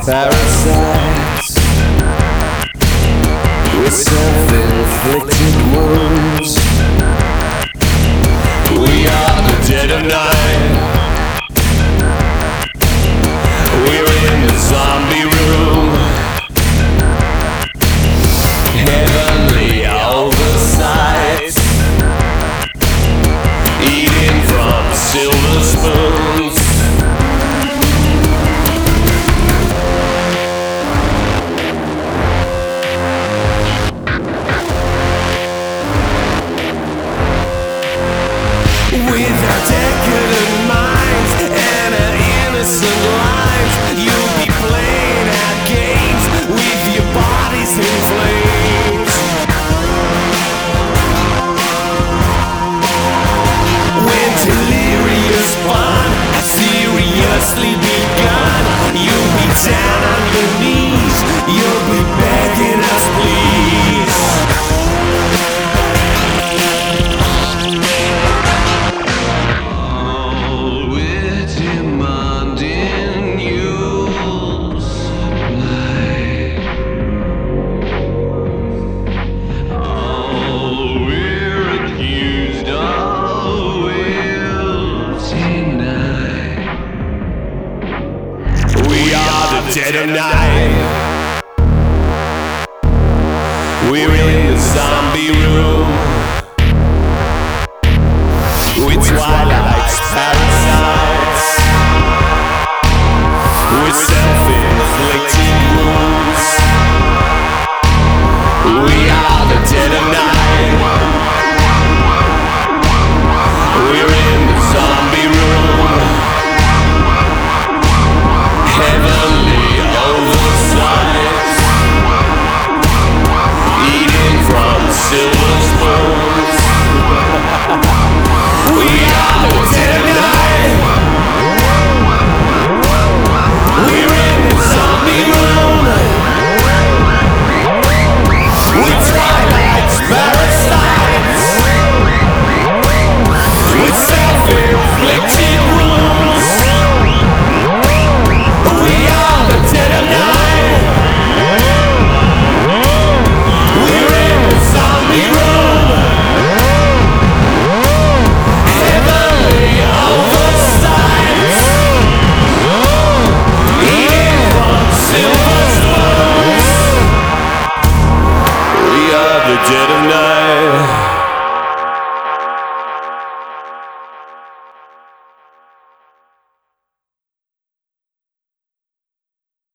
parasites with self-inflicted wounds. We are the dead of night. We're in the zombie room. Heavenly oversights, eating from silver spoons. With our decadent minds and our innocent lives, you'll be playing our games with your bodies in flames. When delirious fun has seriously begun, you'll be down on your knees, you'll be begging us please. Dead of night. We're in the zombie room with Twilight's parasites, with self-inflicted wounds. We are the dead of night. We're in the zombie room. Heavenly oversights, eating from silver spoons. We are the dead.